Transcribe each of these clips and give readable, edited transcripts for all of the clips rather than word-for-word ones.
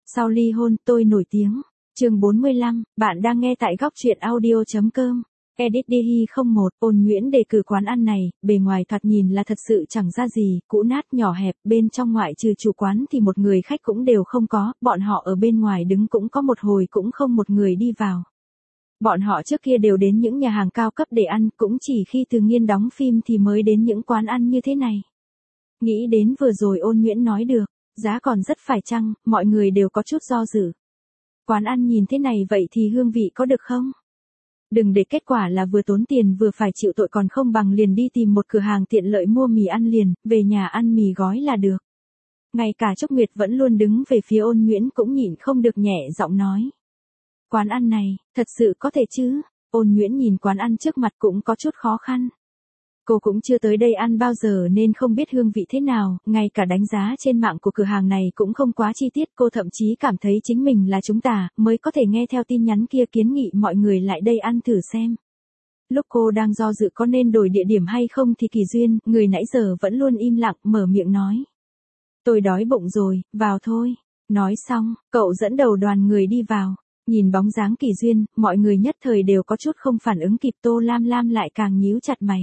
Sau ly hôn, tôi nổi tiếng. Chương 45, bạn đang nghe tại góc truyện audio.com. Edit Đi 01, Ôn Nguyễn đề cử quán ăn này, bề ngoài thoạt nhìn là thật sự chẳng ra gì, cũ nát nhỏ hẹp, bên trong ngoại trừ chủ quán thì một người khách cũng đều không có, bọn họ ở bên ngoài đứng cũng có một hồi cũng không một người đi vào. Bọn họ trước kia đều đến những nhà hàng cao cấp để ăn, cũng chỉ khi Từ Nghiên đóng phim thì mới đến những quán ăn như thế này. Nghĩ đến vừa rồi Ôn Nguyễn nói được, giá còn rất phải chăng, mọi người đều có chút do dự. Quán ăn nhìn thế này vậy thì hương vị có được không? Đừng để kết quả là vừa tốn tiền vừa phải chịu tội, còn không bằng liền đi tìm một cửa hàng tiện lợi mua mì ăn liền, về nhà ăn mì gói là được. Ngay cả Trúc Nguyệt vẫn luôn đứng về phía Ôn Nguyễn cũng nhịn không được nhẹ giọng nói. Quán ăn này, thật sự có thể chứ? Ôn Nguyễn nhìn quán ăn trước mặt cũng có chút khó khăn. Cô cũng chưa tới đây ăn bao giờ nên không biết hương vị thế nào, ngay cả đánh giá trên mạng của cửa hàng này cũng không quá chi tiết, cô thậm chí cảm thấy chính mình là chúng ta, mới có thể nghe theo tin nhắn kia kiến nghị mọi người lại đây ăn thử xem. Lúc cô đang do dự có nên đổi địa điểm hay không thì Kỳ Duyên, người nãy giờ vẫn luôn im lặng, mở miệng nói. Tôi đói bụng rồi, vào thôi. Nói xong, cậu dẫn đầu đoàn người đi vào. Nhìn bóng dáng Kỳ Duyên, mọi người nhất thời đều có chút không phản ứng kịp, Tô Lam Lam lại càng nhíu chặt mày.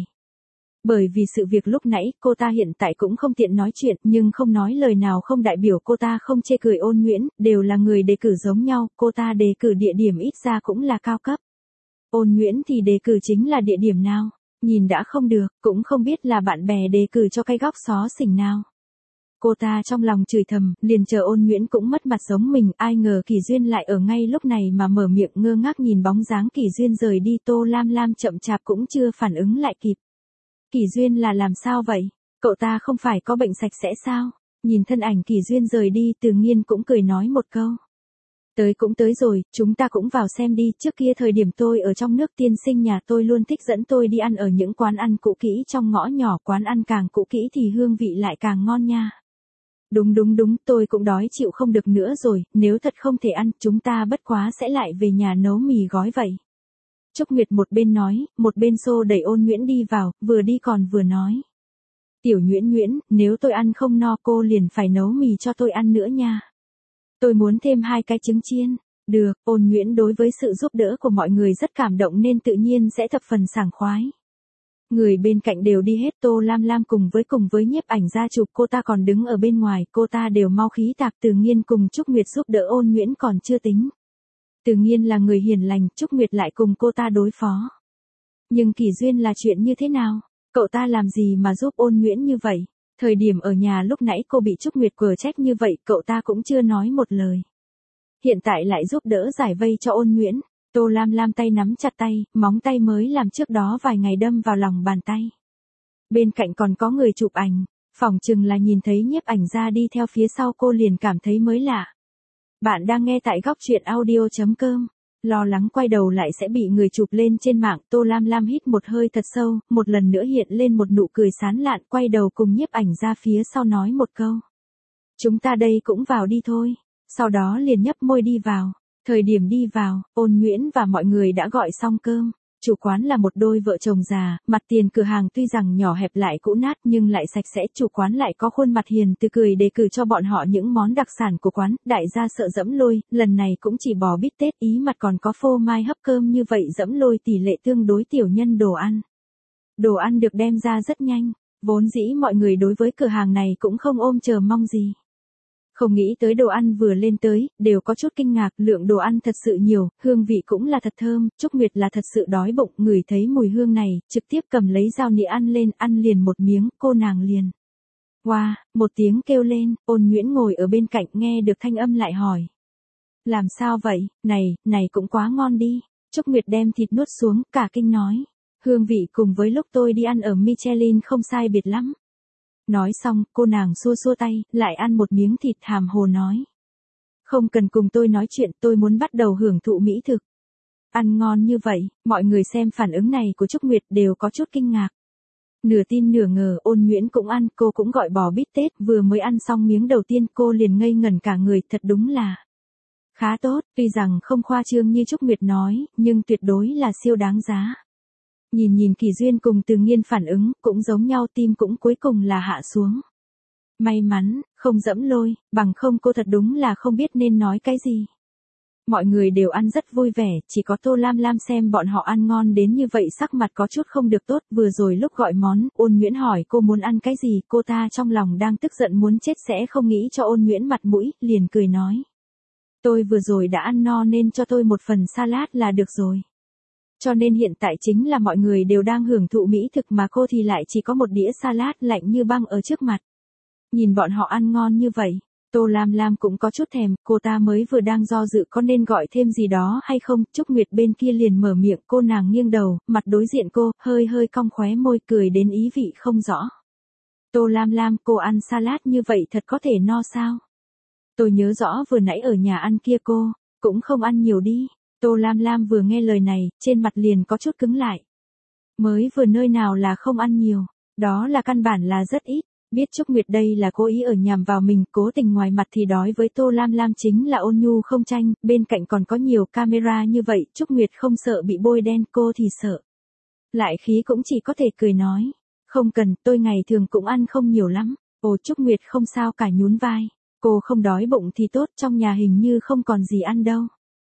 Bởi vì sự việc lúc nãy, cô ta hiện tại cũng không tiện nói chuyện, nhưng không nói lời nào không đại biểu cô ta không chê cười Ôn Nguyễn, đều là người đề cử giống nhau, cô ta đề cử địa điểm ít ra cũng là cao cấp. Ôn Nguyễn thì đề cử chính là địa điểm nào, nhìn đã không được, cũng không biết là bạn bè đề cử cho cái góc xó xỉnh nào. Cô ta trong lòng chửi thầm, liền chờ Ôn Nguyễn cũng mất mặt giống mình, ai ngờ Kỳ Duyên lại ở ngay lúc này mà mở miệng, ngơ ngác nhìn bóng dáng Kỳ Duyên rời đi. Tô Lam Lam chậm chạp cũng chưa phản ứng lại kịp. Kỳ Duyên là làm sao vậy? Cậu ta không phải có bệnh sạch sẽ sao? Nhìn thân ảnh Kỳ Duyên rời đi, Từ Nghiên cũng cười nói một câu. Tới cũng tới rồi, chúng ta cũng vào xem đi, trước kia thời điểm tôi ở trong nước tiên sinh nhà tôi luôn thích dẫn tôi đi ăn ở những quán ăn cũ kỹ trong ngõ nhỏ, quán ăn càng cũ kỹ thì hương vị lại càng ngon nha. Đúng, tôi cũng đói chịu không được nữa rồi, nếu thật không thể ăn, chúng ta bất quá sẽ lại về nhà nấu mì gói vậy. Trúc Nguyệt một bên nói, một bên xô đẩy Ôn Nguyễn đi vào, vừa đi còn vừa nói. Tiểu Nguyễn, nếu tôi ăn không no cô liền phải nấu mì cho tôi ăn nữa nha. Tôi muốn thêm 2 cái trứng chiên. Được, Ôn Nguyễn đối với sự giúp đỡ của mọi người rất cảm động nên tự nhiên sẽ thập phần sảng khoái. Người bên cạnh đều đi hết, Tô Lam Lam cùng với nhiếp ảnh gia chụp, cô ta còn đứng ở bên ngoài, cô ta đều mau khí tạc. Từ Nghiên cùng Trúc Nguyệt giúp đỡ Ôn Nguyễn còn chưa tính. Từ Nghiên là người hiền lành, Trúc Nguyệt lại cùng cô ta đối phó. Nhưng Kỳ Duyên là chuyện như thế nào? Cậu ta làm gì mà giúp Ôn Nguyễn như vậy? Thời điểm ở nhà lúc nãy cô bị Trúc Nguyệt quở trách như vậy, cậu ta cũng chưa nói một lời. Hiện tại lại giúp đỡ giải vây cho Ôn Nguyễn. Tô Lam Lam tay nắm chặt tay, móng tay mới làm trước đó vài ngày đâm vào lòng bàn tay. Bên cạnh còn có người chụp ảnh, phỏng chừng là nhìn thấy nhiếp ảnh gia đi theo phía sau cô liền cảm thấy mới lạ. Bạn đang nghe tại góc truyện audio.com. Lo lắng quay đầu lại sẽ bị người chụp lên trên mạng, Tô Lam Lam hít một hơi thật sâu, một lần nữa hiện lên một nụ cười sán lạn, quay đầu cùng nhiếp ảnh ra phía sau nói một câu. Chúng ta đây cũng vào đi thôi. Sau đó liền nhấp môi đi vào. Thời điểm đi vào, Ôn Nguyễn và mọi người đã gọi xong cơm. Chủ quán là một đôi vợ chồng già, mặt tiền cửa hàng tuy rằng nhỏ hẹp lại cũ nát nhưng lại sạch sẽ, chủ quán lại có khuôn mặt hiền từ cười đề cử cho bọn họ những món đặc sản của quán, đại gia sợ dẫm lôi, lần này cũng chỉ bò bít tết, ý mặt còn có phô mai hấp cơm, như vậy dẫm lôi tỷ lệ tương đối tiểu nhân đồ ăn. Đồ ăn được đem ra rất nhanh, vốn dĩ mọi người đối với cửa hàng này cũng không ôm chờ mong gì. Không nghĩ tới đồ ăn vừa lên tới, đều có chút kinh ngạc, lượng đồ ăn thật sự nhiều, hương vị cũng là thật thơm, Trúc Nguyệt là thật sự đói bụng, ngửi thấy mùi hương này, trực tiếp cầm lấy dao nĩa ăn lên, ăn liền một miếng, cô nàng liền. Wow, một tiếng kêu lên, Ôn Nguyễn ngồi ở bên cạnh nghe được thanh âm lại hỏi. Làm sao vậy, này cũng quá ngon đi, Trúc Nguyệt đem thịt nuốt xuống, cả kinh nói. Hương vị cùng với lúc tôi đi ăn ở Michelin không sai biệt lắm. Nói xong, cô nàng xua xua tay, lại ăn một miếng thịt, hàm hồ nói. Không cần cùng tôi nói chuyện, tôi muốn bắt đầu hưởng thụ mỹ thực. Ăn ngon như vậy, mọi người xem phản ứng này của Trúc Nguyệt đều có chút kinh ngạc. Nửa tin nửa ngờ, Ôn Nguyễn cũng ăn, cô cũng gọi bò bít tết, vừa mới ăn xong miếng đầu tiên cô liền ngây ngẩn cả người, thật đúng là khá tốt, tuy rằng không khoa trương như Trúc Nguyệt nói, nhưng tuyệt đối là siêu đáng giá. Nhìn Kỳ Duyên cùng Từ Nghiên phản ứng, cũng giống nhau, tim cũng cuối cùng là hạ xuống. May mắn, không dẫm lôi, bằng không cô thật đúng là không biết nên nói cái gì. Mọi người đều ăn rất vui vẻ, chỉ có Tô Lam Lam xem bọn họ ăn ngon đến như vậy sắc mặt có chút không được tốt. Vừa rồi lúc gọi món, Ôn Nguyễn hỏi cô muốn ăn cái gì, cô ta trong lòng đang tức giận muốn chết sẽ không nghĩ cho Ôn Nguyễn mặt mũi, liền cười nói. Tôi vừa rồi đã ăn no nên cho tôi một phần salad là được rồi. Cho nên hiện tại chính là mọi người đều đang hưởng thụ mỹ thực mà cô thì lại chỉ có một đĩa salad lạnh như băng ở trước mặt. Nhìn bọn họ ăn ngon như vậy, Tô Lam Lam cũng có chút thèm, cô ta mới vừa đang do dự có nên gọi thêm gì đó hay không, Trúc Nguyệt bên kia liền mở miệng, cô nàng nghiêng đầu, mặt đối diện cô, hơi hơi cong khóe môi cười đến ý vị không rõ. Tô Lam Lam, cô ăn salad như vậy thật có thể no sao? Tôi nhớ rõ vừa nãy ở nhà ăn kia cô, cũng không ăn nhiều đi. Tô Lam Lam vừa nghe lời này, trên mặt liền có chút cứng lại. Mới vừa nơi nào là không ăn nhiều, đó là căn bản là rất ít. Biết Trúc Nguyệt đây là cố ý ở nhằm vào mình, cố tình ngoài mặt thì đói với Tô Lam Lam chính là ôn nhu không tranh, bên cạnh còn có nhiều camera như vậy, Trúc Nguyệt không sợ bị bôi đen, cô thì sợ. Lại khí cũng chỉ có thể cười nói, không cần, tôi ngày thường cũng ăn không nhiều lắm. Ồ, Trúc Nguyệt không sao cả nhún vai, cô không đói bụng thì tốt, trong nhà hình như không còn gì ăn đâu.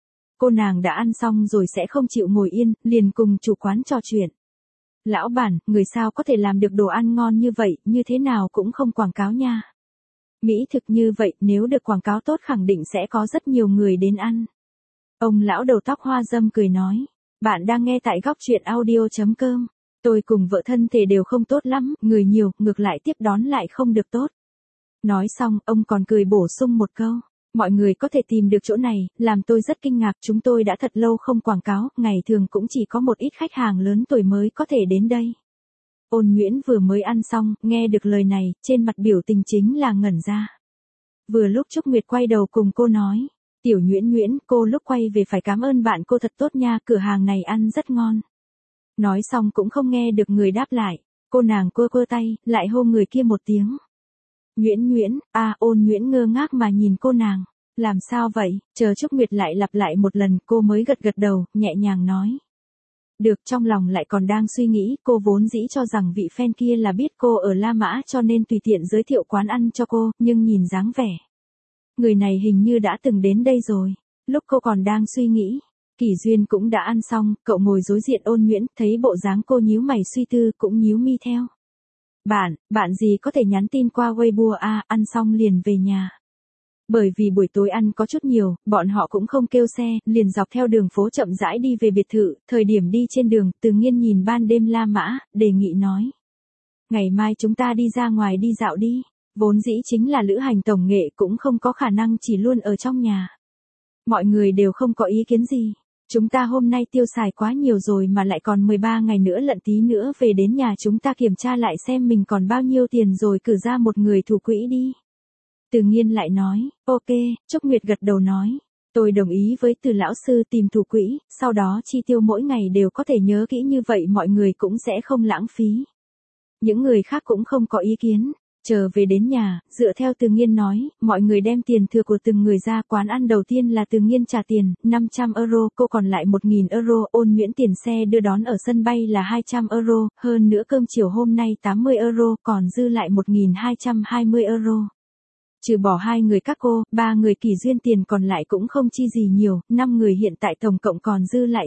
Cô nàng đã ăn xong rồi sẽ không chịu ngồi yên, liền cùng chủ quán trò chuyện. Lão bản, người sao có thể làm được đồ ăn ngon như vậy, như thế nào cũng không quảng cáo nha. Mỹ thực như vậy, nếu được quảng cáo tốt khẳng định sẽ có rất nhiều người đến ăn. Ông lão đầu tóc hoa râm cười nói, bạn đang nghe tại góc truyện audio.com. Tôi cùng vợ thân thể đều không tốt lắm, người nhiều, ngược lại tiếp đón lại không được tốt. Nói xong, ông còn cười bổ sung một câu. Mọi người có thể tìm được chỗ này, làm tôi rất kinh ngạc, chúng tôi đã thật lâu không quảng cáo, ngày thường cũng chỉ có một ít khách hàng lớn tuổi mới có thể đến đây. Ôn Nguyễn vừa mới ăn xong, nghe được lời này, trên mặt biểu tình chính là ngẩn ra. Vừa lúc Trúc Nguyệt quay đầu cùng cô nói, Tiểu Nguyễn Nguyễn, cô lúc quay về phải cảm ơn bạn cô thật tốt nha, cửa hàng này ăn rất ngon. Nói xong cũng không nghe được người đáp lại, cô nàng quơ quơ tay, lại hô người kia một tiếng. Nguyễn Nguyễn, Ôn Nguyễn ngơ ngác mà nhìn cô nàng, làm sao vậy, chờ Trúc Nguyệt lại lặp lại một lần, cô mới gật gật đầu, nhẹ nhàng nói. Được, trong lòng lại còn đang suy nghĩ, cô vốn dĩ cho rằng vị fan kia là biết cô ở La Mã cho nên tùy tiện giới thiệu quán ăn cho cô, nhưng nhìn dáng vẻ. Người này hình như đã từng đến đây rồi, lúc cô còn đang suy nghĩ. Kỷ Duyên cũng đã ăn xong, cậu ngồi đối diện Ôn Nguyễn, thấy bộ dáng cô nhíu mày suy tư cũng nhíu mi theo. Bạn gì có thể nhắn tin qua Weibo ăn xong liền về nhà. Bởi vì buổi tối ăn có chút nhiều, bọn họ cũng không kêu xe, liền dọc theo đường phố chậm rãi đi về biệt thự, thời điểm đi trên đường, Từ Nghiên nhìn ban đêm La Mã, đề nghị nói. Ngày mai chúng ta đi ra ngoài đi dạo đi, vốn dĩ chính là lữ hành tổng nghệ cũng không có khả năng chỉ luôn ở trong nhà. Mọi người đều không có ý kiến gì. Chúng ta hôm nay tiêu xài quá nhiều rồi mà lại còn 13 ngày nữa lận, tí nữa về đến nhà chúng ta kiểm tra lại xem mình còn bao nhiêu tiền rồi cử ra một người thủ quỹ đi. Từ Nghiên lại nói, ok, Trúc Nguyệt gật đầu nói. Tôi đồng ý với Từ lão sư tìm thủ quỹ, sau đó chi tiêu mỗi ngày đều có thể nhớ kỹ như vậy mọi người cũng sẽ không lãng phí. Những người khác cũng không có ý kiến. Chờ về đến nhà, dựa theo Từ Nghiên nói, mọi người đem tiền thừa của từng người ra, quán ăn đầu tiên là Từ Nghiên trả tiền, 500 euro, cô còn lại 1.000 euro, Ôn Nguyễn tiền xe đưa đón ở sân bay là 200 euro, hơn nữa cơm chiều hôm nay 80 euro, còn dư lại 1.220 euro. Trừ bỏ 2 người các cô, 3 người Kỷ Duyên tiền còn lại cũng không chi gì nhiều, 5 người hiện tại tổng cộng còn dư lại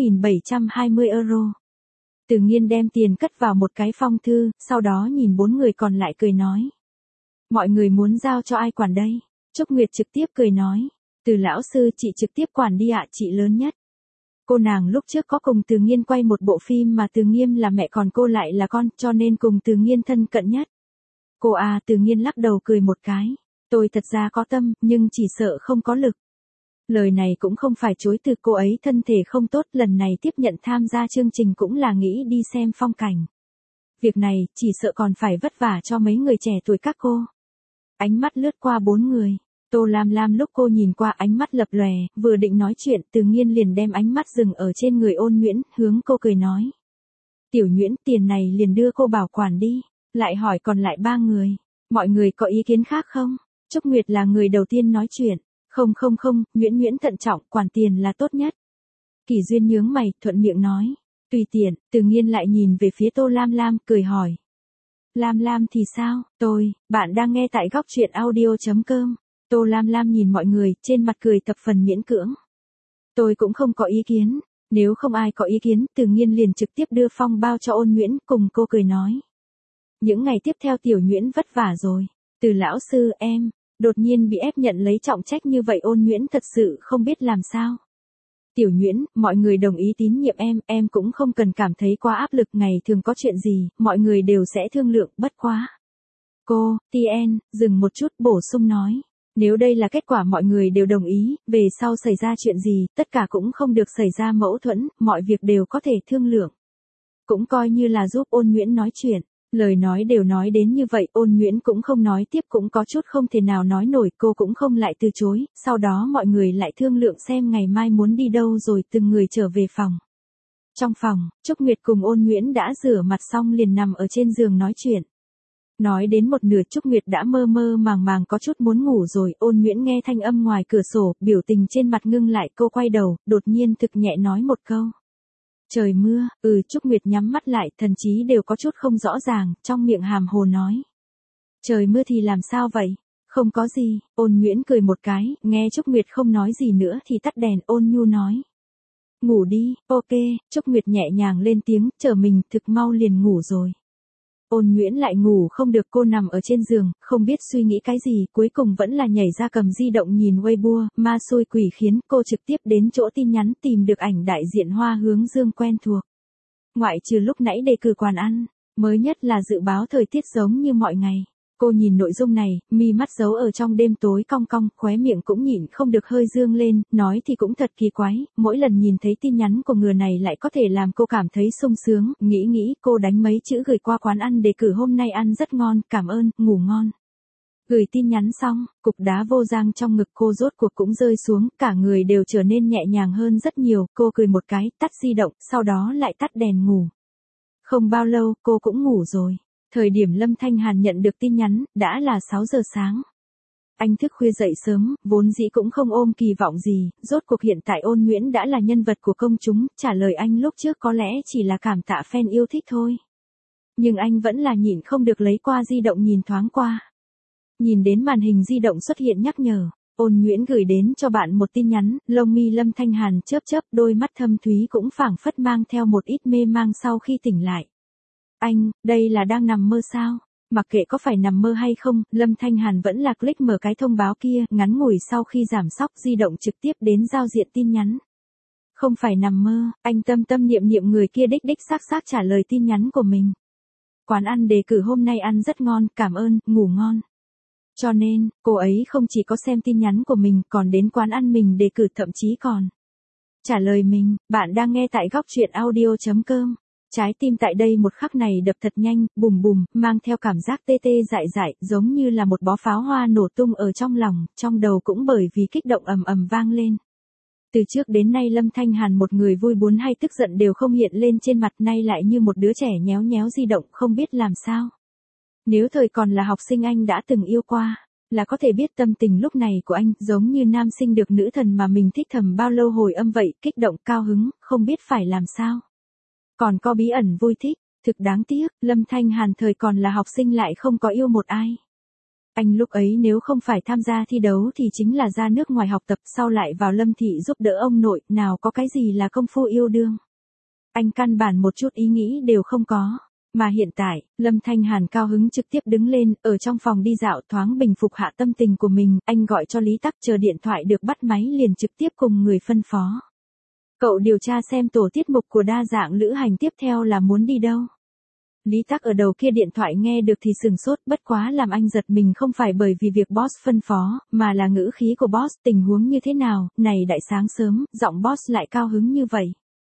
6.720 euro. Từ Nghiên đem tiền cất vào một cái phong thư, sau đó nhìn 4 người còn lại cười nói. Mọi người muốn giao cho ai quản đây? Trúc Nguyệt trực tiếp cười nói. Từ lão sư chị trực tiếp quản đi ạ, chị lớn nhất. Cô nàng lúc trước có cùng Từ Nghiên quay một bộ phim mà Từ Nghiên là mẹ còn cô lại là con, cho nên cùng Từ Nghiên thân cận nhất. Cô Từ Nghiên lắc đầu cười một cái. Tôi thật ra có tâm, nhưng chỉ sợ không có lực. Lời này cũng không phải chối từ, cô ấy thân thể không tốt, lần này tiếp nhận tham gia chương trình cũng là nghĩ đi xem phong cảnh. Việc này, chỉ sợ còn phải vất vả cho mấy người trẻ tuổi các cô. Ánh mắt lướt qua 4 người. Tô Lam Lam lúc cô nhìn qua ánh mắt lập lòe, vừa định nói chuyện, Từ Nghiên liền đem ánh mắt dừng ở trên người Ôn Nguyễn, hướng cô cười nói. Tiểu Nguyễn, tiền này liền đưa cô bảo quản đi. Lại hỏi còn lại 3 người. Mọi người có ý kiến khác không? Trúc Nguyệt là người đầu tiên nói chuyện. Không, Nguyễn Nguyễn thận trọng, quản tiền là tốt nhất. Kỷ Duyên nhướng mày, thuận miệng nói. Tùy tiện, Từ Nghiên lại nhìn về phía Tô Lam Lam, cười hỏi. Lam Lam thì sao? Bạn đang nghe tại góc truyện audio.com. Tô Lam Lam nhìn mọi người, trên mặt cười thập phần miễn cưỡng. Tôi cũng không có ý kiến, nếu không ai có ý kiến, Từ Nghiên liền trực tiếp đưa phong bao cho Ôn Nhuyễn, cùng cô cười nói. Những ngày tiếp theo Tiểu Nhuyễn vất vả rồi. Từ lão sư em, đột nhiên bị ép nhận lấy trọng trách như vậy Ôn Nhuyễn thật sự không biết làm sao. Tiểu Nhuyễn, mọi người đồng ý tín nhiệm em cũng không cần cảm thấy quá áp lực, ngày thường có chuyện gì, mọi người đều sẽ thương lượng, bất quá. Cô, Tien, dừng một chút bổ sung nói. Nếu đây là kết quả mọi người đều đồng ý, về sau xảy ra chuyện gì, tất cả cũng không được xảy ra mâu thuẫn, mọi việc đều có thể thương lượng. Cũng coi như là giúp Ôn Nhuyễn nói chuyện. Lời nói đều nói đến như vậy, Ôn Nhuyễn cũng không nói tiếp, cũng có chút không thể nào nói nổi, cô cũng không lại từ chối, sau đó mọi người lại thương lượng xem ngày mai muốn đi đâu rồi từng người trở về phòng. Trong phòng, Trúc Nguyệt cùng Ôn Nhuyễn đã rửa mặt xong liền nằm ở trên giường nói chuyện. Nói đến một nửa Trúc Nguyệt đã mơ mơ màng màng có chút muốn ngủ rồi, Ôn Nhuyễn nghe thanh âm ngoài cửa sổ, biểu tình trên mặt ngưng lại, cô quay đầu, đột nhiên thực nhẹ nói một câu. Trời mưa, Trúc Nguyệt nhắm mắt lại, thần trí đều có chút không rõ ràng, trong miệng hàm hồ nói. Trời mưa thì làm sao vậy? Không có gì, Ôn Nhuyễn cười một cái, nghe Trúc Nguyệt không nói gì nữa thì tắt đèn, ôn nhu nói. Ngủ đi, ok, Trúc Nguyệt nhẹ nhàng lên tiếng, chờ mình thực mau liền ngủ rồi. Ôn Nhuyễn lại ngủ không được, cô nằm ở trên giường, không biết suy nghĩ cái gì, cuối cùng vẫn là nhảy ra cầm di động nhìn Weibo, ma xui quỷ khiến, cô trực tiếp đến chỗ tin nhắn tìm được ảnh đại diện Hoa Hướng Dương quen thuộc. Ngoại trừ lúc nãy đề cử quán ăn, mới nhất là dự báo thời tiết giống như mọi ngày. Cô nhìn nội dung này, mi mắt giấu ở trong đêm tối cong cong, khóe miệng cũng nhịn không được hơi dương lên, nói thì cũng thật kỳ quái, mỗi lần nhìn thấy tin nhắn của người này lại có thể làm cô cảm thấy sung sướng, nghĩ cô đánh mấy chữ gửi qua quán ăn đề cử hôm nay ăn rất ngon, cảm ơn, ngủ ngon. Gửi tin nhắn xong, cục đá vô giang trong ngực cô rốt cuộc cũng rơi xuống, cả người đều trở nên nhẹ nhàng hơn rất nhiều, cô cười một cái, tắt di động, sau đó lại tắt đèn ngủ. Không bao lâu, cô cũng ngủ rồi. Thời điểm Lâm Thanh Hàn nhận được tin nhắn, đã là 6 giờ sáng. Anh thức khuya dậy sớm, vốn dĩ cũng không ôm kỳ vọng gì, rốt cuộc hiện tại Ôn Nhuyễn đã là nhân vật của công chúng, trả lời anh lúc trước có lẽ chỉ là cảm tạ fan yêu thích thôi. Nhưng anh vẫn là nhịn không được lấy qua di động nhìn thoáng qua. Nhìn đến màn hình di động xuất hiện nhắc nhở, Ôn Nhuyễn gửi đến cho bạn một tin nhắn, lông mi Lâm Thanh Hàn chớp, đôi mắt thâm thúy cũng phảng phất mang theo một ít mê mang sau khi tỉnh lại. Anh, đây là đang nằm mơ sao? Mặc kệ có phải nằm mơ hay không, Lâm Thanh Hàn vẫn là click mở cái thông báo kia, ngắn ngủi sau khi giảm sóc di động trực tiếp đến giao diện tin nhắn. Không phải nằm mơ, anh tâm niệm người kia đích xác trả lời tin nhắn của mình. Quán ăn đề cử hôm nay ăn rất ngon, cảm ơn, ngủ ngon. Cho nên, cô ấy không chỉ có xem tin nhắn của mình, còn đến quán ăn mình đề cử, thậm chí còn trả lời mình. Bạn đang nghe tại góc truyện audio.com. Trái tim tại đây một khắc này đập thật nhanh, bùm bùm, mang theo cảm giác tê dại, giống như là một bó pháo hoa nổ tung ở trong lòng, trong đầu cũng bởi vì kích động ầm vang lên. Từ trước đến nay Lâm Thanh Hàn một người vui buồn hay tức giận đều không hiện lên trên mặt, nay lại như một đứa trẻ nhéo di động, không biết làm sao. Nếu thời còn là học sinh anh đã từng yêu qua, là có thể biết tâm tình lúc này của anh, giống như nam sinh được nữ thần mà mình thích thầm bao lâu hồi âm vậy, kích động, cao hứng, không biết phải làm sao. Còn có bí ẩn vui thích, thực đáng tiếc, Lâm Thanh Hàn thời còn là học sinh lại không có yêu một ai. Anh lúc ấy nếu không phải tham gia thi đấu thì chính là ra nước ngoài học tập, sau lại vào Lâm thị giúp đỡ ông nội, nào có cái gì là công phu yêu đương. Anh căn bản một chút ý nghĩ đều không có. Mà hiện tại, Lâm Thanh Hàn cao hứng trực tiếp đứng lên, ở trong phòng đi dạo thoáng bình phục hạ tâm tình của mình, anh gọi cho Lý Tắc, chờ điện thoại được bắt máy liền trực tiếp cùng người phân phó. Cậu điều tra xem tổ tiết mục của đa dạng lữ hành tiếp theo là muốn đi đâu. Lý Tắc ở đầu kia điện thoại nghe được thì sừng sốt, bất quá làm anh giật mình không phải bởi vì việc boss phân phó, mà là ngữ khí của boss, tình huống như thế nào, này đại sáng sớm, giọng boss lại cao hứng như vậy.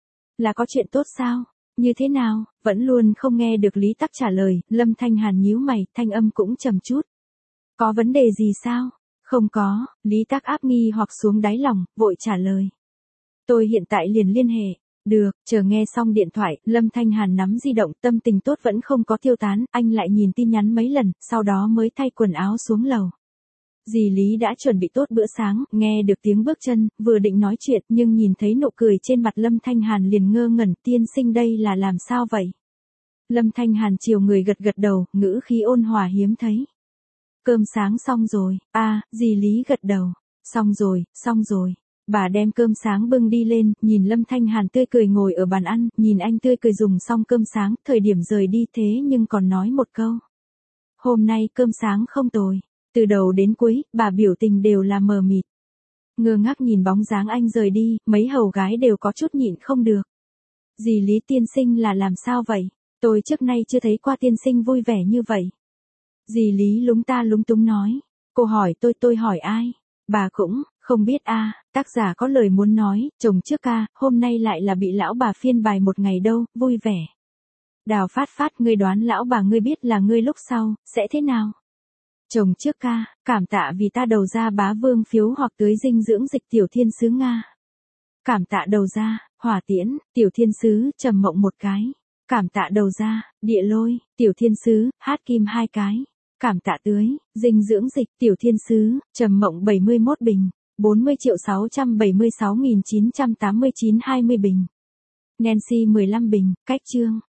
Là có chuyện tốt sao? Như thế nào? Vẫn luôn không nghe được Lý Tắc trả lời, Lâm Thanh Hàn nhíu mày, thanh âm cũng trầm chút. Có vấn đề gì sao? Không có, Lý Tắc áp nghi hoặc xuống đáy lòng, vội trả lời. Tôi hiện tại liền liên hệ. Được, chờ nghe xong điện thoại, Lâm Thanh Hàn nắm di động, tâm tình tốt vẫn không có tiêu tán, anh lại nhìn tin nhắn mấy lần, sau đó mới thay quần áo xuống lầu. Dì Lý đã chuẩn bị tốt bữa sáng, nghe được tiếng bước chân, vừa định nói chuyện, nhưng nhìn thấy nụ cười trên mặt Lâm Thanh Hàn liền ngơ ngẩn, tiên sinh đây là làm sao vậy? Lâm Thanh Hàn chiều người gật gật đầu, ngữ khí ôn hòa hiếm thấy. Cơm sáng xong rồi, dì Lý gật đầu. Xong rồi. Bà đem cơm sáng bưng đi lên, nhìn Lâm Thanh Hàn tươi cười ngồi ở bàn ăn, nhìn anh tươi cười dùng xong cơm sáng, thời điểm rời đi thế nhưng còn nói một câu. Hôm nay cơm sáng không tồi. Từ đầu đến cuối, bà biểu tình đều là mờ mịt. Ngơ ngác nhìn bóng dáng anh rời đi, mấy hầu gái đều có chút nhịn không được. Dì Lý tiên sinh là làm sao vậy? Tôi trước nay chưa thấy qua tiên sinh vui vẻ như vậy. Dì Lý lúng ta lúng túng nói. Cô hỏi tôi hỏi ai? Bà cũng, không biết tác giả có lời muốn nói, chồng trước hôm nay lại là bị lão bà phiên bài một ngày đâu, vui vẻ. Đào Phát, ngươi đoán lão bà ngươi biết là ngươi lúc sau, sẽ thế nào? Chồng trước cảm tạ vì ta đầu ra bá vương phiếu hoặc tưới dinh dưỡng dịch tiểu thiên sứ Nga. Cảm tạ đầu ra, hỏa tiễn, tiểu thiên sứ, trầm mộng một cái. Cảm tạ đầu ra, địa lôi, tiểu thiên sứ, hát kim 2 cái. Cảm tạ tưới, dinh dưỡng dịch, tiểu thiên sứ, trầm mộng 71 bình, 40.676.989 20 bình. Nancy 15 bình, cách chương.